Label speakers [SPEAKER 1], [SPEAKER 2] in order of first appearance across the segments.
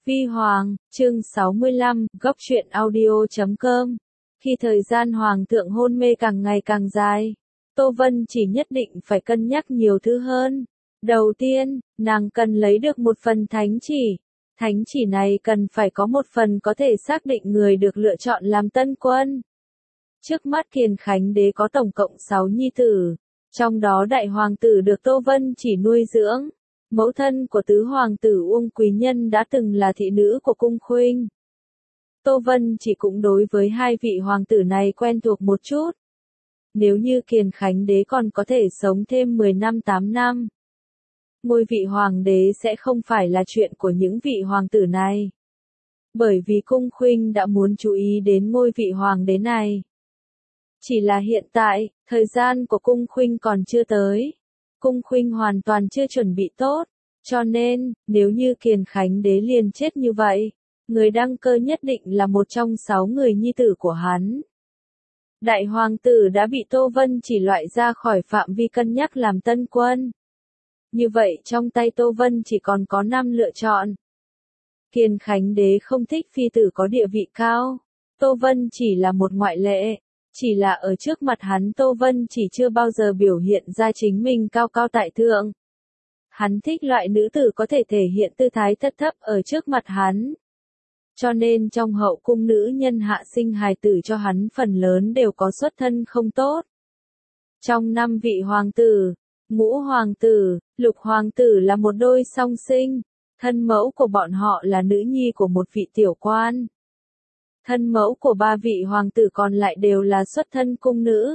[SPEAKER 1] Vi Hoàng, chương 65, góc truyện audio.com. Khi thời gian Hoàng thượng hôn mê càng ngày càng dài, Tô Vân chỉ nhất định phải cân nhắc nhiều thứ hơn. Đầu tiên, nàng cần lấy được một phần thánh chỉ. Thánh chỉ này cần phải có một phần có thể xác định người được lựa chọn làm tân quân. Trước mắt Kiền Khánh đế có tổng cộng 6 nhi tử, trong đó đại hoàng tử được Tô Vân chỉ nuôi dưỡng. Mẫu thân của tứ hoàng tử Uông Quý Nhân đã từng là thị nữ của cung khuynh. Tô Vân chỉ cũng đối với hai vị hoàng tử này quen thuộc một chút. Nếu như Kiền Khánh đế còn có thể sống thêm 10 năm 8 năm, ngôi vị hoàng đế sẽ không phải là chuyện của những vị hoàng tử này. Bởi vì cung khuynh đã muốn chú ý đến ngôi vị hoàng đế này. Chỉ là hiện tại, thời gian của cung khuynh còn chưa tới. Cung khuynh hoàn toàn chưa chuẩn bị tốt, cho nên, nếu như Kiền Khánh đế liền chết như vậy, người đăng cơ nhất định là một trong 6 người nhi tử của hắn. Đại hoàng tử đã bị Tô Vân chỉ loại ra khỏi phạm vi cân nhắc làm tân quân. Như vậy trong tay Tô Vân chỉ còn có 5 lựa chọn. Kiền Khánh đế không thích phi tử có địa vị cao, Tô Vân chỉ là một ngoại lệ. Chỉ là ở trước mặt hắn Tô Vân chỉ chưa bao giờ biểu hiện ra chính mình cao cao tại thượng. Hắn thích loại nữ tử có thể thể hiện tư thái thấp thấp ở trước mặt hắn. Cho nên trong hậu cung nữ nhân hạ sinh hài tử cho hắn phần lớn đều có xuất thân không tốt. Trong 5 vị hoàng tử, ngũ hoàng tử, lục hoàng tử là một đôi song sinh, thân mẫu của bọn họ là nữ nhi của một vị tiểu quan. Thân mẫu của 3 vị hoàng tử còn lại đều là xuất thân cung nữ.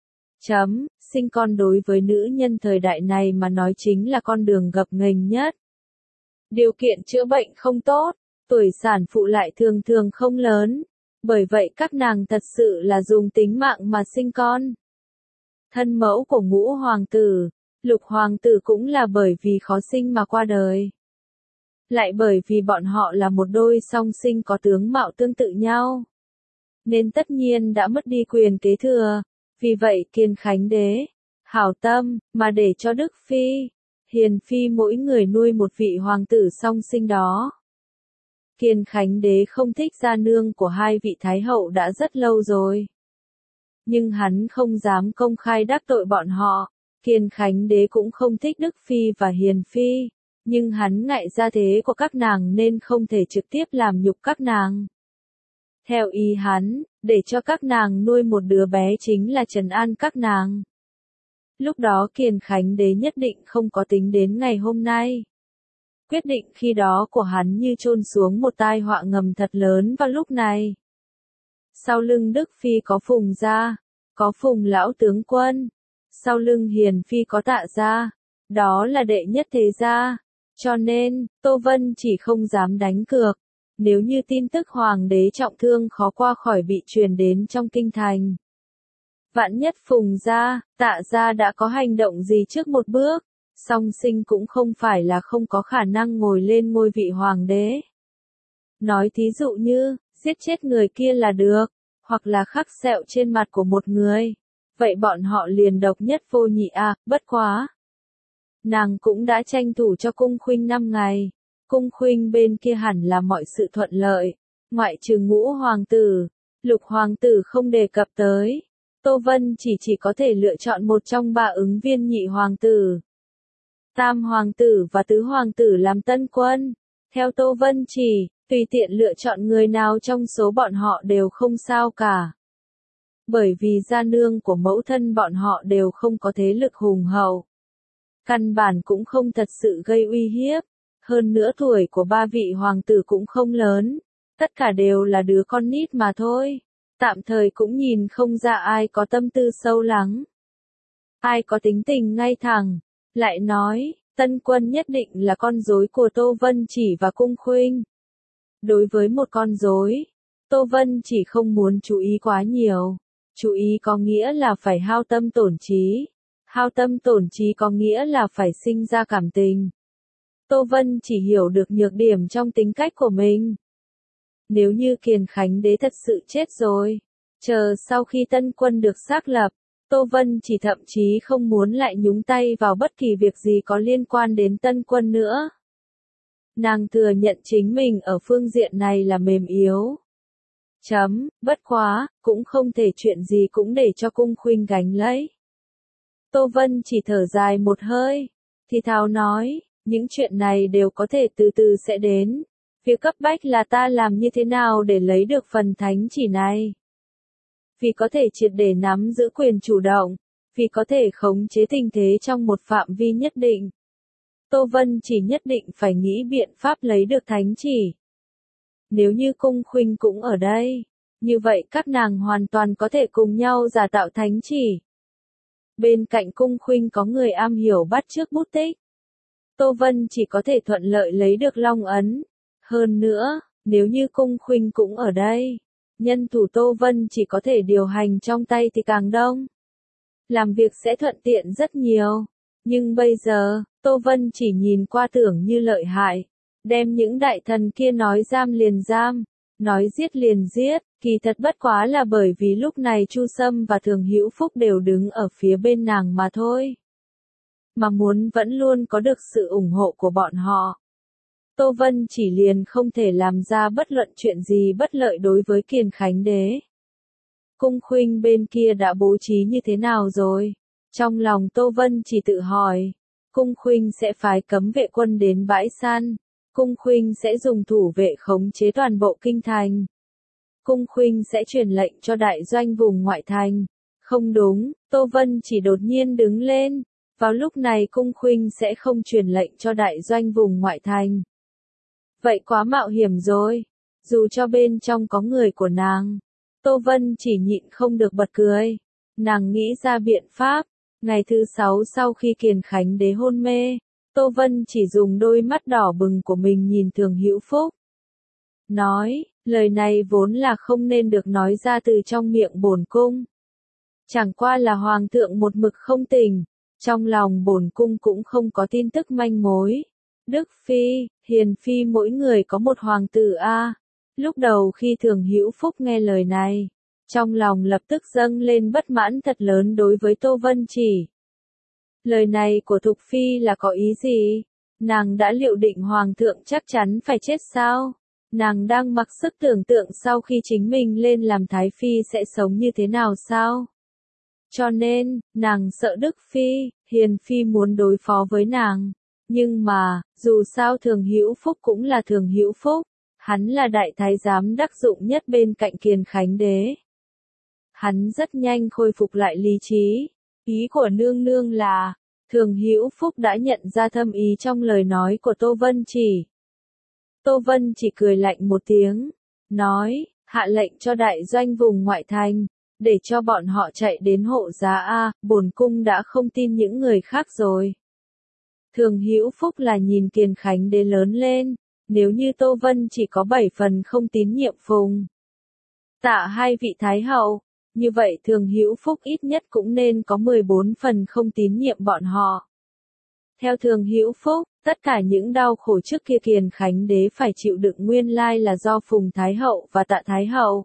[SPEAKER 1] Sinh con đối với nữ nhân thời đại này mà nói chính là con đường gập ghềnh nhất. Điều kiện chữa bệnh không tốt, tuổi sản phụ lại thường thường không lớn, bởi vậy các nàng thật sự là dùng tính mạng mà sinh con. Thân mẫu của ngũ hoàng tử, lục hoàng tử cũng là bởi vì khó sinh mà qua đời. Lại bởi vì bọn họ là một đôi song sinh có tướng mạo tương tự nhau, nên tất nhiên đã mất đi quyền kế thừa. Vì vậy Kiền Khánh đế, hảo tâm, mà để cho Đức Phi, Hiền Phi mỗi người nuôi một vị hoàng tử song sinh đó. Kiền Khánh đế không thích gia nương của hai vị thái hậu đã rất lâu rồi. Nhưng hắn không dám công khai đắc tội bọn họ. Kiền Khánh đế cũng không thích Đức Phi và Hiền Phi. Nhưng hắn ngại gia thế của các nàng nên không thể trực tiếp làm nhục các nàng. Theo ý hắn, để cho các nàng nuôi một đứa bé chính là trấn an các nàng. Lúc đó Kiền Khánh đế nhất định không có tính đến ngày hôm nay. Quyết định khi đó của hắn như chôn xuống một tai họa ngầm thật lớn vào lúc này. Sau lưng Đức Phi có Phùng gia, có Phùng lão tướng quân. Sau lưng Hiền Phi có Tạ gia, đó là đệ nhất thế gia. Cho nên, Tô Vân chỉ không dám đánh cược. Nếu như tin tức hoàng đế trọng thương khó qua khỏi bị truyền đến trong kinh thành. Vạn nhất Phùng gia, Tạ gia đã có hành động gì trước một bước, song sinh cũng không phải là không có khả năng ngồi lên ngôi vị hoàng đế. Nói thí dụ như, giết chết người kia là được, hoặc là khắc sẹo trên mặt của một người. Vậy bọn họ liền độc nhất vô nhị à, bất quá. Nàng cũng đã tranh thủ cho cung khuynh 5 ngày. Cung khuynh bên kia hẳn là mọi sự thuận lợi. Ngoại trừ ngũ hoàng tử, lục hoàng tử không đề cập tới. Tô Vân chỉ có thể lựa chọn một trong 3 ứng viên nhị hoàng tử. Tam hoàng tử và tứ hoàng tử làm tân quân. Theo Tô Vân chỉ, tùy tiện lựa chọn người nào trong số bọn họ đều không sao cả. Bởi vì gia nương của mẫu thân bọn họ đều không có thế lực hùng hậu. Căn bản cũng không thật sự gây uy hiếp. Hơn nữa tuổi của 3 vị hoàng tử cũng không lớn. Tất cả đều là đứa con nít mà thôi. Tạm thời cũng nhìn không ra ai có tâm tư sâu lắng. Ai có tính tình ngay thẳng. Lại nói, tân quân nhất định là con rối của Tô Vân chỉ và cung khuynh. Đối với một con rối, Tô Vân chỉ không muốn chú ý quá nhiều. Chú ý có nghĩa là phải hao tâm tổn trí. Hao tâm tổn trí có nghĩa là phải sinh ra cảm tình. Tô Vân chỉ hiểu được nhược điểm trong tính cách của mình. Nếu như Kiền Khánh đế thật sự chết rồi, chờ sau khi tân quân được xác lập, Tô Vân chỉ thậm chí không muốn lại nhúng tay vào bất kỳ việc gì có liên quan đến tân quân nữa. Nàng thừa nhận chính mình ở phương diện này là mềm yếu. Bất quá, cũng không thể chuyện gì cũng để cho Cung Khuynh gánh lấy. Tô Vân chỉ thở dài một hơi, thì thào nói, những chuyện này đều có thể từ từ sẽ đến. Việc cấp bách là ta làm như thế nào để lấy được phần thánh chỉ này. Vì có thể triệt để nắm giữ quyền chủ động, vì có thể khống chế tình thế trong một phạm vi nhất định. Tô Vân chỉ nhất định phải nghĩ biện pháp lấy được thánh chỉ. Nếu như Cung Khuynh cũng ở đây, như vậy các nàng hoàn toàn có thể cùng nhau giả tạo thánh chỉ. Bên cạnh Cung Khuynh có người am hiểu bắt chước bút tích. Tô Vân chỉ có thể thuận lợi lấy được long ấn. Hơn nữa, nếu như Cung Khuynh cũng ở đây, nhân thủ Tô Vân chỉ có thể điều hành trong tay thì càng đông. Làm việc sẽ thuận tiện rất nhiều. Nhưng bây giờ, Tô Vân chỉ nhìn qua tưởng như lợi hại. Đem những đại thần kia nói giam liền giam, nói giết liền giết, kỳ thật bất quá là bởi vì lúc này Chu Sâm và Thường Hữu Phúc đều đứng ở phía bên nàng mà thôi. Mà muốn vẫn luôn có được sự ủng hộ của bọn họ. Tô Vân chỉ liền không thể làm ra bất luận chuyện gì bất lợi đối với Kiền Khánh Đế. Cung Khuynh bên kia đã bố trí như thế nào rồi? Trong lòng Tô Vân chỉ tự hỏi. Cung Khuynh sẽ phái cấm vệ quân đến bãi săn. Cung Khuynh sẽ dùng thủ vệ khống chế toàn bộ kinh thành. Cung Khuynh sẽ truyền lệnh cho đại doanh vùng ngoại thành. Không đúng, Tô Vân chỉ đột nhiên đứng lên. Vào lúc này Cung Khuynh sẽ không truyền lệnh cho đại doanh vùng ngoại thành. Vậy quá mạo hiểm rồi. Dù cho bên trong có người của nàng. Tô Vân chỉ nhịn không được bật cười. Nàng nghĩ ra biện pháp. Ngày thứ 6 sau khi Kiền Khánh Đế hôn mê, Tô Vân chỉ dùng đôi mắt đỏ bừng của mình nhìn Thường Hữu Phúc. Nói, lời này vốn là không nên được nói ra từ trong miệng bổn cung. Chẳng qua là hoàng thượng một mực không tỉnh, trong lòng bổn cung cũng không có tin tức manh mối. Đức Phi, Hiền Phi mỗi người có một hoàng tử a. Lúc đầu khi Thường Hữu Phúc nghe lời này, trong lòng lập tức dâng lên bất mãn thật lớn đối với Tô Vân chỉ. Lời này của Thục Phi là có ý gì? Nàng đã liệu định hoàng thượng chắc chắn phải chết sao? Nàng đang mặc sức tưởng tượng sau khi chính mình lên làm Thái Phi sẽ sống như thế nào sao? Cho nên, nàng sợ Đức Phi, Hiền Phi muốn đối phó với nàng. Nhưng mà, dù sao Thường Hữu Phúc cũng là Thường Hữu Phúc. Hắn là đại thái giám đắc dụng nhất bên cạnh Kiền Khánh Đế. Hắn rất nhanh khôi phục lại lý trí. Ý của nương nương là, Thường Hữu Phúc đã nhận ra thâm ý trong lời nói của Tô Vân chỉ. Tô Vân chỉ cười lạnh một tiếng, nói, hạ lệnh cho đại doanh vùng ngoại thành, để cho bọn họ chạy đến hộ giá A, bổn cung đã không tin những người khác rồi. Thường Hữu Phúc là nhìn Kiền Khánh Đế lớn lên, nếu như Tô Vân chỉ có 7 phần không tín nhiệm Phùng Tạ hai vị Thái Hậu, như vậy Thường Hữu Phúc ít nhất cũng nên có 14 phần không tín nhiệm bọn họ. Theo Thường Hữu Phúc, tất cả những đau khổ trước kia Kiền Khánh Đế phải chịu đựng nguyên lai là do Phùng Thái Hậu và Tạ Thái Hậu.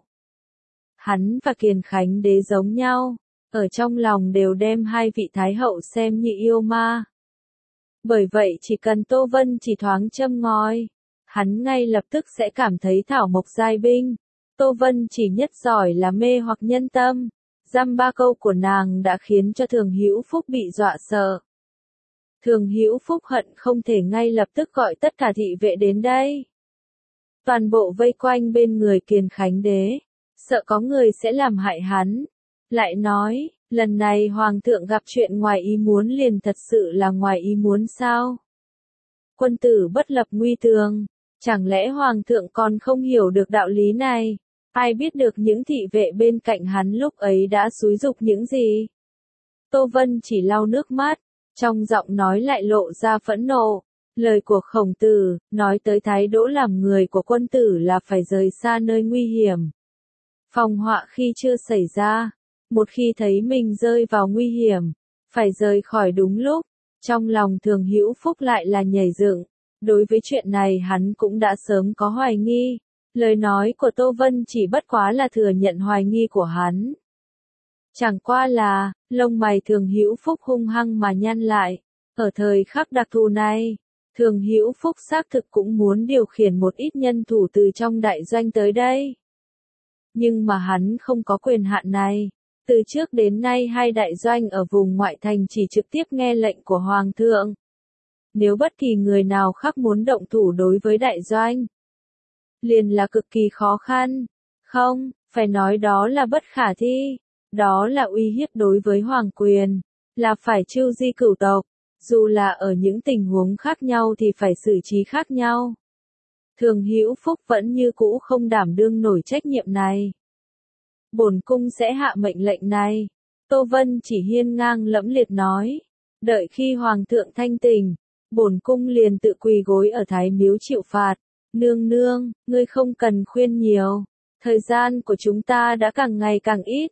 [SPEAKER 1] Hắn và Kiền Khánh Đế giống nhau, ở trong lòng đều đem hai vị Thái Hậu xem như yêu ma. Bởi vậy chỉ cần Tô Vân chỉ thoáng châm ngòi, hắn ngay lập tức sẽ cảm thấy thảo mộc giai binh. Tô Vân chỉ nhất giỏi là mê hoặc nhân tâm. Dăm ba câu của nàng đã khiến cho Thường Hữu Phúc bị dọa sợ. Thường Hữu Phúc hận không thể ngay lập tức gọi tất cả thị vệ đến đây. Toàn bộ vây quanh bên người Kiền Khánh Đế, sợ có người sẽ làm hại hắn. Lại nói, lần này Hoàng thượng gặp chuyện ngoài ý muốn liền thật sự là ngoài ý muốn sao? Quân tử bất lập nguy tường, chẳng lẽ Hoàng thượng còn không hiểu được đạo lý này? Ai biết được những thị vệ bên cạnh hắn lúc ấy đã xúi giục những gì? Tô Vân chỉ lau nước mắt, trong giọng nói lại lộ ra phẫn nộ. Lời của Khổng Tử, nói tới thái độ làm người của quân tử là phải rời xa nơi nguy hiểm. Phòng họa khi chưa xảy ra, một khi thấy mình rơi vào nguy hiểm, phải rời khỏi đúng lúc. Trong lòng Thường Hữu Phúc lại là nhảy dựng. Đối với chuyện này hắn cũng đã sớm có hoài nghi. Lời nói của Tô Vân chỉ bất quá là thừa nhận hoài nghi của hắn. Chẳng qua là, lông mày Thường Hữu Phúc hung hăng mà nhăn lại. Ở thời khắc đặc thù này, Thường Hữu Phúc xác thực cũng muốn điều khiển một ít nhân thủ từ trong đại doanh tới đây. Nhưng mà hắn không có quyền hạn này. Từ trước đến nay hai đại doanh ở vùng ngoại thành chỉ trực tiếp nghe lệnh của Hoàng thượng. Nếu bất kỳ người nào khác muốn động thủ đối với đại doanh, liền là cực kỳ khó khăn. Không, phải nói đó là bất khả thi. Đó là uy hiếp đối với hoàng quyền. Là phải chiêu di cửu tộc. Dù là ở những tình huống khác nhau thì phải xử trí khác nhau. Thường Hữu Phúc vẫn như cũ không đảm đương nổi trách nhiệm này. Bổn cung sẽ hạ mệnh lệnh này. Tô Vân chỉ hiên ngang lẫm liệt nói. Đợi khi hoàng thượng thanh tỉnh, bổn cung liền tự quỳ gối ở Thái Miếu chịu phạt. Nương nương, ngươi không cần khuyên nhiều. Thời gian của chúng ta đã càng ngày càng ít.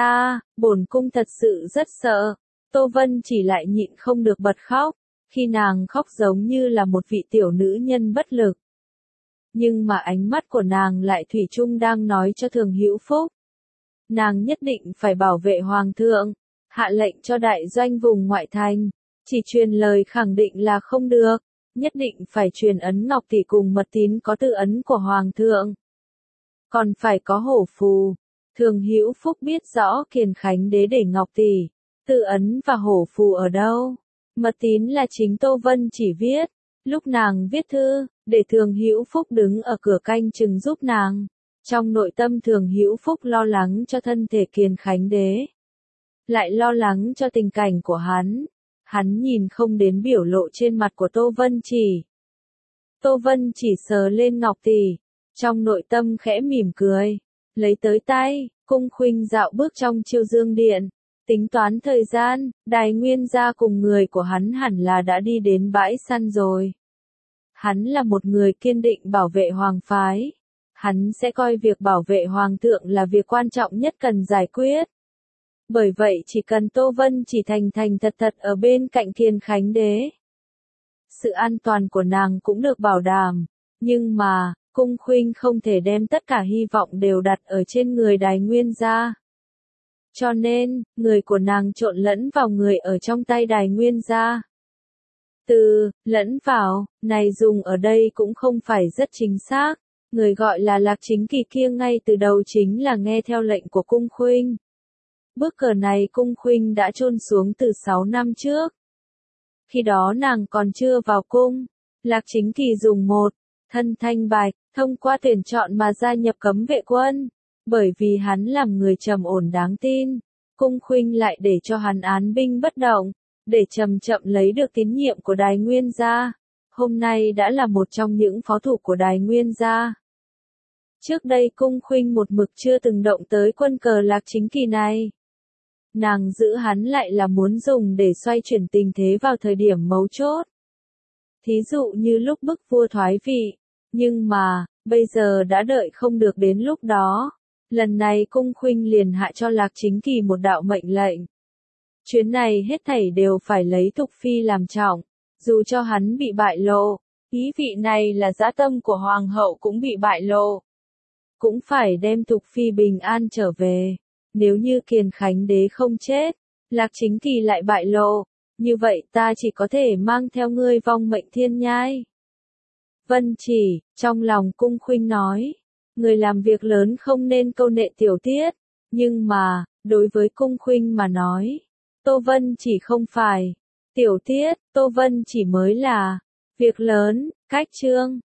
[SPEAKER 1] Bổn cung thật sự rất sợ. Tô Vân chỉ lại nhịn không được bật khóc. Khi nàng khóc giống như là một vị tiểu nữ nhân bất lực. Nhưng mà ánh mắt của nàng lại thủy chung đang nói cho Thường Hữu Phúc. Nàng nhất định phải bảo vệ hoàng thượng. Hạ lệnh cho đại doanh vùng ngoại thành. Chỉ truyền lời khẳng định là không được. Nhất định phải truyền ấn ngọc tỷ cùng mật tín có tự ấn của hoàng thượng. Còn phải có hổ phù. Thường Hữu Phúc biết rõ Kiền Khánh đế để ngọc tỷ, tự ấn và hổ phù ở đâu. Mật tín là chính Tô Vân chỉ viết. Lúc nàng viết thư, để Thường Hữu Phúc đứng ở cửa canh chừng giúp nàng. Trong nội tâm Thường Hữu Phúc lo lắng cho thân thể Kiền Khánh đế. Lại lo lắng cho tình cảnh của hắn. Hắn nhìn không đến biểu lộ trên mặt của Tô Vân chỉ. Tô Vân chỉ sờ lên ngọc tỷ. Trong nội tâm khẽ mỉm cười. Lấy tới tay, Cung Khuynh dạo bước trong Chiêu Dương Điện. Tính toán thời gian, Đài Nguyên gia cùng người của hắn hẳn là đã đi đến bãi săn rồi. Hắn là một người kiên định bảo vệ hoàng phái. Hắn sẽ coi việc bảo vệ hoàng thượng là việc quan trọng nhất cần giải quyết. Bởi vậy chỉ cần Tô Vân chỉ thành thành thật thật ở bên cạnh Kiền Khánh đế. Sự an toàn của nàng cũng được bảo đảm. Nhưng mà, Cung Khuynh không thể đem tất cả hy vọng đều đặt ở trên người Đài Nguyên gia. Cho nên, người của nàng trộn lẫn vào người ở trong tay Đài Nguyên gia. Từ, lẫn vào, này dùng ở đây cũng không phải rất chính xác. Người gọi là Lạc Chính Kỳ kia ngay từ đầu chính là nghe theo lệnh của Cung Khuynh. Bước cờ này Cung Khuynh đã chôn xuống từ 6 năm trước. Khi đó nàng còn chưa vào cung. Lạc Chính Kỳ dùng một thân thanh bạch, thông qua tuyển chọn mà gia nhập cấm vệ quân. Bởi vì hắn làm người trầm ổn đáng tin, Cung Khuynh lại để cho hắn án binh bất động, để chậm chậm lấy được tín nhiệm của Đài Nguyên gia. Hôm nay đã là một trong những phó thủ của Đài Nguyên gia. Trước đây Cung Khuynh một mực chưa từng động tới quân cờ Lạc Chính Kỳ này. Nàng giữ hắn lại là muốn dùng để xoay chuyển tình thế vào thời điểm mấu chốt. Thí dụ như lúc bức vua thoái vị. Nhưng mà, bây giờ đã đợi không được đến lúc đó. Lần này Cung Khuynh liền hạ cho Lạc Chính Kỳ một đạo mệnh lệnh. Chuyến này hết thảy đều phải lấy Thục Phi làm trọng. Dù cho hắn bị bại lộ, ý vị này là dã tâm của Hoàng hậu cũng bị bại lộ. Cũng phải đem Thục Phi bình an trở về. Nếu như Kiền Khánh đế không chết, Lạc Chính Kỳ lại bại lộ, như vậy ta chỉ có thể mang theo ngươi vong mệnh thiên nhai. Vân chỉ, trong lòng Cung Khuynh nói, người làm việc lớn không nên câu nệ tiểu tiết, nhưng mà, đối với Cung Khuynh mà nói, Tô Vân chỉ không phải tiểu tiết, Tô Vân chỉ mới là việc lớn. Cách chương